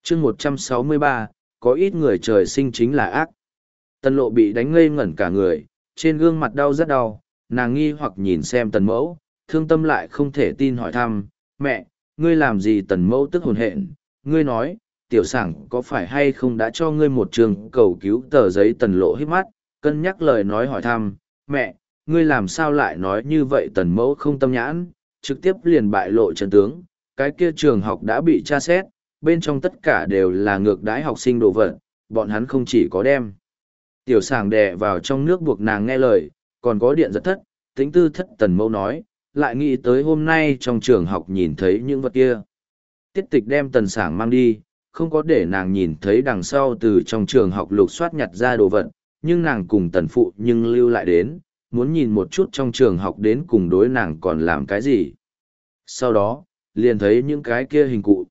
chương 163, có ít người trời sinh chính là ác. Tần lộ bị đánh ngây ngẩn cả người, trên gương mặt đau rất đau, nàng nghi hoặc nhìn xem tần mẫu, thương tâm lại không thể tin hỏi thăm, mẹ, ngươi làm gì? Tần mẫu tức hồn hện, ngươi nói, tiểu sảng có phải hay không đã cho ngươi một trường cầu cứu tờ giấy? Tần lộ hít mắt, cân nhắc lời nói hỏi thăm, mẹ, ngươi làm sao lại nói như vậy? Tần mẫu không tâm nhãn, trực tiếp liền bại lộ chân tướng, cái kia trường học đã bị tra xét, bên trong tất cả đều là ngược đãi học sinh đồ vật, bọn hắn không chỉ có đem tiểu sảng đè vào trong nước buộc nàng nghe lời, còn có điện giật thất, tính tư thất. Tần mẫu nói, lại nghĩ tới hôm nay trong trường học nhìn thấy những vật kia. Tiết tịch đem tần sảng mang đi, không có để nàng nhìn thấy đằng sau từ trong trường học lục soát nhặt ra đồ vật, nhưng nàng cùng tần phụ nhưng lưu lại đến, muốn nhìn một chút trong trường học đến cùng đối nàng còn làm cái gì. Sau đó, liền thấy những cái kia hình cụ.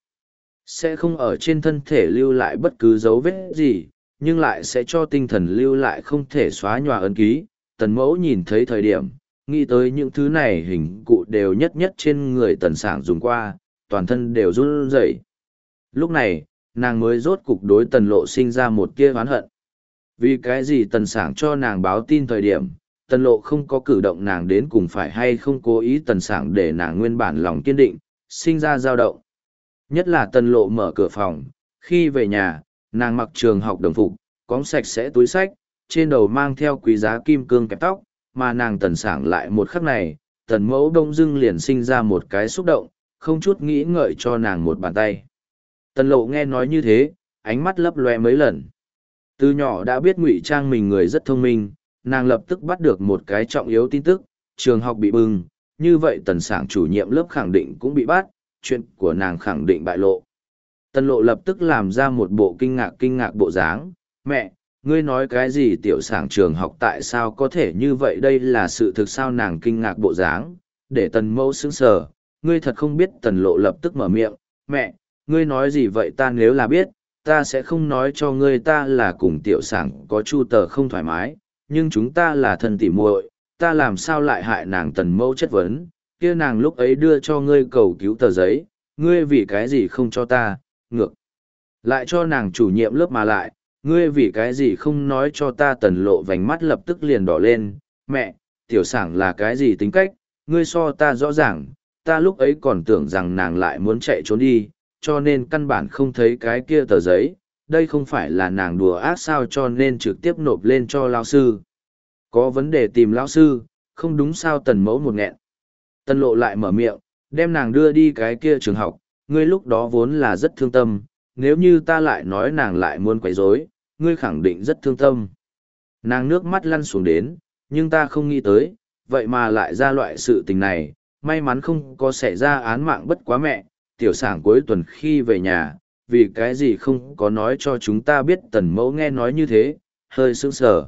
Sẽ không ở trên thân thể lưu lại bất cứ dấu vết gì, nhưng lại sẽ cho tinh thần lưu lại không thể xóa nhòa ấn ký. Tần mẫu nhìn thấy thời điểm, nghĩ tới những thứ này hình cụ đều nhất nhất trên người tần sảng dùng qua, toàn thân đều run rẩy. Lúc này, nàng mới rốt cục đối tần lộ sinh ra một tia oán hận. Vì cái gì tần sảng cho nàng báo tin thời điểm, tần lộ không có cử động, nàng đến cùng phải hay không cố ý? Tần sảng để nàng nguyên bản lòng kiên định, sinh ra dao động. Nhất là tần lộ mở cửa phòng, khi về nhà, nàng mặc trường học đồng phục, cóng sạch sẽ túi xách, trên đầu mang theo quý giá kim cương kẹp tóc, mà nàng tần sảng lại một khắc này, tần mẫu đông dưng liền sinh ra một cái xúc động, không chút nghĩ ngợi cho nàng một bàn tay. Tần lộ nghe nói như thế, ánh mắt lấp loe mấy lần. Từ nhỏ đã biết ngụy trang mình người rất thông minh, nàng lập tức bắt được một cái trọng yếu tin tức, trường học bị bưng, như vậy tần sảng chủ nhiệm lớp khẳng định cũng bị bắt, chuyện của nàng khẳng định bại lộ. Tần lộ lập tức làm ra một bộ kinh ngạc bộ dáng, mẹ, ngươi nói cái gì? Tiểu sảng trường học tại sao có thể như vậy? Đây là sự thực sao? Nàng kinh ngạc bộ dáng, để tần mẫu sững sờ, ngươi thật không biết? Tần lộ lập tức mở miệng, mẹ, ngươi nói gì vậy? Ta nếu là biết, ta sẽ không nói cho ngươi. Ta là cùng tiểu sảng có chu tờ không thoải mái, nhưng chúng ta là thân tỉ muội, ta làm sao lại hại nàng? Tần mẫu chất vấn, kia nàng lúc ấy đưa cho ngươi cầu cứu tờ giấy, ngươi vì cái gì không cho ta, ngược lại cho nàng chủ nhiệm lớp mà lại, ngươi vì cái gì không nói cho ta? Tần lộ vành mắt lập tức liền đỏ lên, mẹ, tiểu sảng là cái gì tính cách, ngươi so ta rõ ràng, ta lúc ấy còn tưởng rằng nàng lại muốn chạy trốn đi, cho nên căn bản không thấy cái kia tờ giấy, đây không phải là nàng đùa ác sao? Cho nên trực tiếp nộp lên cho lao sư. Có vấn đề tìm lão sư, không đúng sao? Tần mẫu một nghẹn. Tần lộ lại mở miệng, đem nàng đưa đi cái kia trường học, ngươi lúc đó vốn là rất thương tâm, nếu như ta lại nói nàng lại muốn quấy rối, ngươi khẳng định rất thương tâm. Nàng nước mắt lăn xuống đến, nhưng ta không nghĩ tới, vậy mà lại ra loại sự tình này, may mắn không có xảy ra án mạng. Bất quá mẹ, tiểu sảng cuối tuần khi về nhà, vì cái gì không có nói cho chúng ta biết? Tần mẫu nghe nói như thế, hơi sững sờ.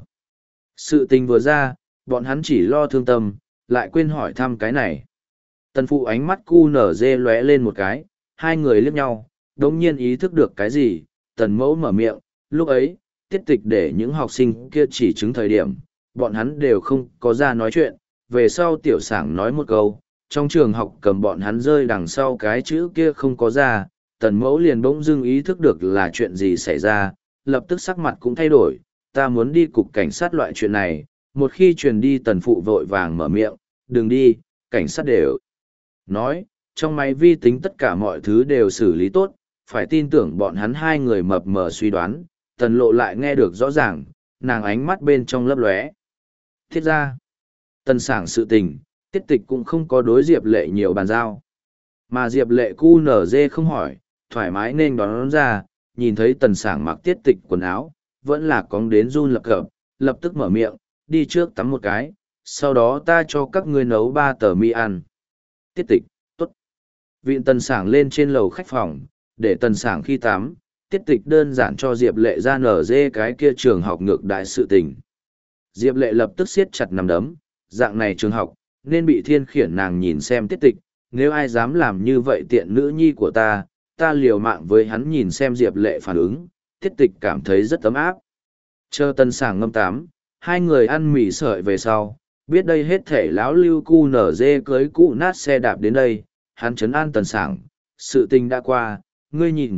Sự tình vừa ra, bọn hắn chỉ lo thương tâm, lại quên hỏi thăm cái này. Tần phụ ánh mắt cu nở dê lóe lên một cái, hai người liếc nhau, đống nhiên ý thức được cái gì. Tần mẫu mở miệng, lúc ấy, tiết tịch để những học sinh kia chỉ chứng thời điểm, bọn hắn đều không có ra nói chuyện, về sau tiểu sảng nói một câu, trong trường học cầm bọn hắn rơi đằng sau cái chữ kia không có ra, tần mẫu liền bỗng dưng ý thức được là chuyện gì xảy ra, lập tức sắc mặt cũng thay đổi, ta muốn đi cục cảnh sát loại chuyện này. Một khi truyền đi, tần phụ vội vàng mở miệng, đừng đi, cảnh sát đều nói, trong máy vi tính tất cả mọi thứ đều xử lý tốt, phải tin tưởng bọn hắn. hai người mập mờ suy đoán, tần lộ lại nghe được rõ ràng, nàng ánh mắt bên trong lấp lóe. Thiết ra, tần sảng sự tình, tiết tịch cũng không có đối Diệp Lệ nhiều bàn giao. Mà Diệp Lệ cu nở dê không hỏi, thoải mái nên đón ra, nhìn thấy tần sảng mặc tiết tịch quần áo, vẫn là cóng đến run lập cập, lập tức mở miệng, đi trước tắm một cái, sau đó ta cho các ngươi nấu 3 tờ mì ăn. Tiết tịch, tốt. Vịn tần sảng lên trên lầu khách phòng, để tần sảng khi tắm, tiết tịch đơn giản cho Diệp Lệ ra nở dê cái kia trường học ngược đại sự tình. Diệp Lệ lập tức siết chặt nắm đấm, dạng này trường học, nên bị thiên khiển. Nàng nhìn xem tiết tịch, nếu ai dám làm như vậy tiện nữ nhi của ta, ta liều mạng với hắn. Nhìn xem Diệp Lệ phản ứng, tiết tịch cảm thấy rất ấm áp. Chờ tần sảng ngâm tắm, hai người ăn mì sợi về sau, biết đây hết thể lão lưu cu nở dê cưới cụ nát xe đạp đến đây, hắn trấn an tần sảng, sự tình đã qua, ngươi nhìn,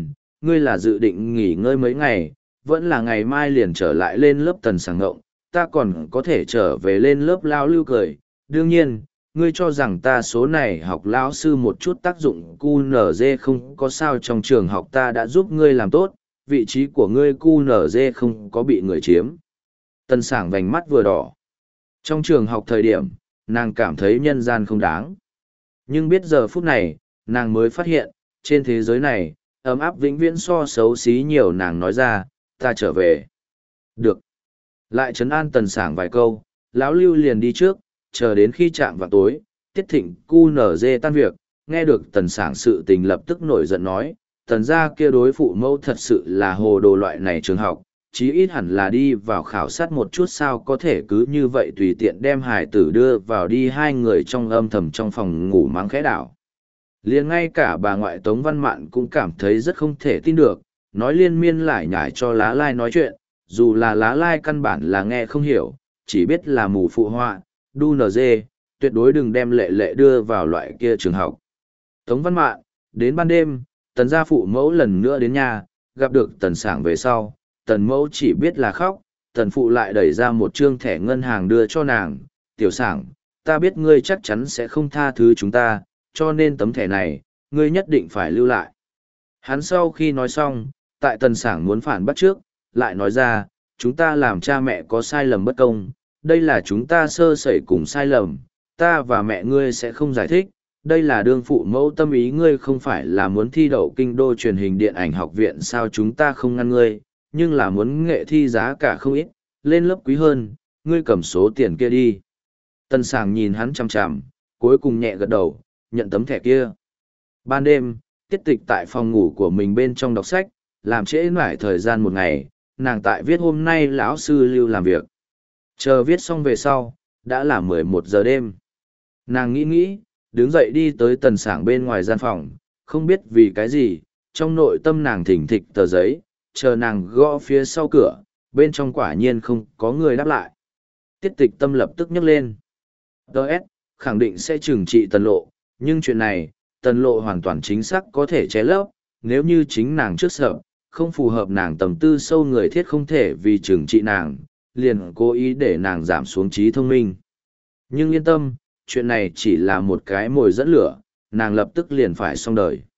ngươi là dự định nghỉ ngơi mấy ngày, vẫn là ngày mai liền trở lại lên lớp Tần Sảng ngộng, ta còn có thể trở về lên lớp Lao Lưu cười. Đương nhiên, ngươi cho rằng ta số này học lão sư một chút tác dụng QNZ không có sao, trong trường học ta đã giúp ngươi làm tốt, vị trí của ngươi QNZ không có bị người chiếm. Tần Sảng vành mắt vừa đỏ. Trong trường học thời điểm, nàng cảm thấy nhân gian không đáng. Nhưng biết giờ phút này, nàng mới phát hiện, trên thế giới này, ấm áp vĩnh viễn so xấu xí nhiều. Nàng nói ra, ta trở về. Được. Lại trấn an Tần Sảng vài câu, lão Lưu liền đi trước, chờ đến khi chạm vào tối, Tiết Thịnh QNZ tan việc, nghe được Tần Sảng sự tình lập tức nổi giận nói, Tần gia kia đối phụ mẫu thật sự là hồ đồ, loại này trường học, chí ít hẳn là đi vào khảo sát một chút, sao có thể cứ như vậy tùy tiện đem hải tử đưa vào đi. Hai người trong âm thầm trong phòng ngủ mắng khẽ đảo. Liền ngay cả bà ngoại Tống Văn Mạn cũng cảm thấy rất không thể tin được, nói liên miên lải nhải cho Lá Lai nói chuyện, dù là Lá Lai căn bản là nghe không hiểu, chỉ biết là mù phụ họa, đu nz, tuyệt đối đừng đem Lệ Lệ đưa vào loại kia trường học. Tống Văn Mạn, đến ban đêm, Tần gia phụ mẫu lần nữa đến nhà, gặp được Tần Sảng về sau, Tần mẫu chỉ biết là khóc, Tần phụ lại đẩy ra một trương thẻ ngân hàng đưa cho nàng, tiểu Sảng, ta biết ngươi chắc chắn sẽ không tha thứ chúng ta, cho nên tấm thẻ này, ngươi nhất định phải lưu lại. Hắn sau khi nói xong, tại Tần Sảng muốn phản bắt trước, lại nói ra, chúng ta làm cha mẹ có sai lầm bất công, đây là chúng ta sơ sẩy cùng sai lầm, ta và mẹ ngươi sẽ không giải thích, đây là đương phụ mẫu tâm ý, ngươi không phải là muốn thi đậu kinh đô truyền hình điện ảnh học viện sao, chúng ta không ngăn ngươi, nhưng là muốn nghệ thi giá cả không ít, lên lớp quý hơn, ngươi cầm số tiền kia đi. Tần Sảng nhìn hắn chằm chằm, cuối cùng nhẹ gật đầu, nhận tấm thẻ kia. Ban đêm, Tiết Tịch tại phòng ngủ của mình bên trong đọc sách, làm trễ mãi thời gian một ngày, nàng tại viết hôm nay lão sư Lưu làm việc. Chờ viết xong về sau, đã là 11 giờ đêm. Nàng nghĩ, đứng dậy đi tới Tần Sảng bên ngoài gian phòng, không biết vì cái gì, trong nội tâm nàng thỉnh thịch tờ giấy, chờ nàng gõ phía sau cửa, bên trong quả nhiên không có người đáp lại. Tiết Tịch tâm lập tức nhấc lên. Đợt, khẳng định sẽ trừng trị Tần Lộ, nhưng chuyện này, Tần Lộ hoàn toàn chính xác có thể che lấp, nếu như chính nàng trước sợ, không phù hợp nàng tầm tư sâu người thiết không thể vì trừng trị nàng, liền cố ý để nàng giảm xuống trí thông minh. Nhưng yên tâm, chuyện này chỉ là một cái mồi dẫn lửa, nàng lập tức liền phải xong đời.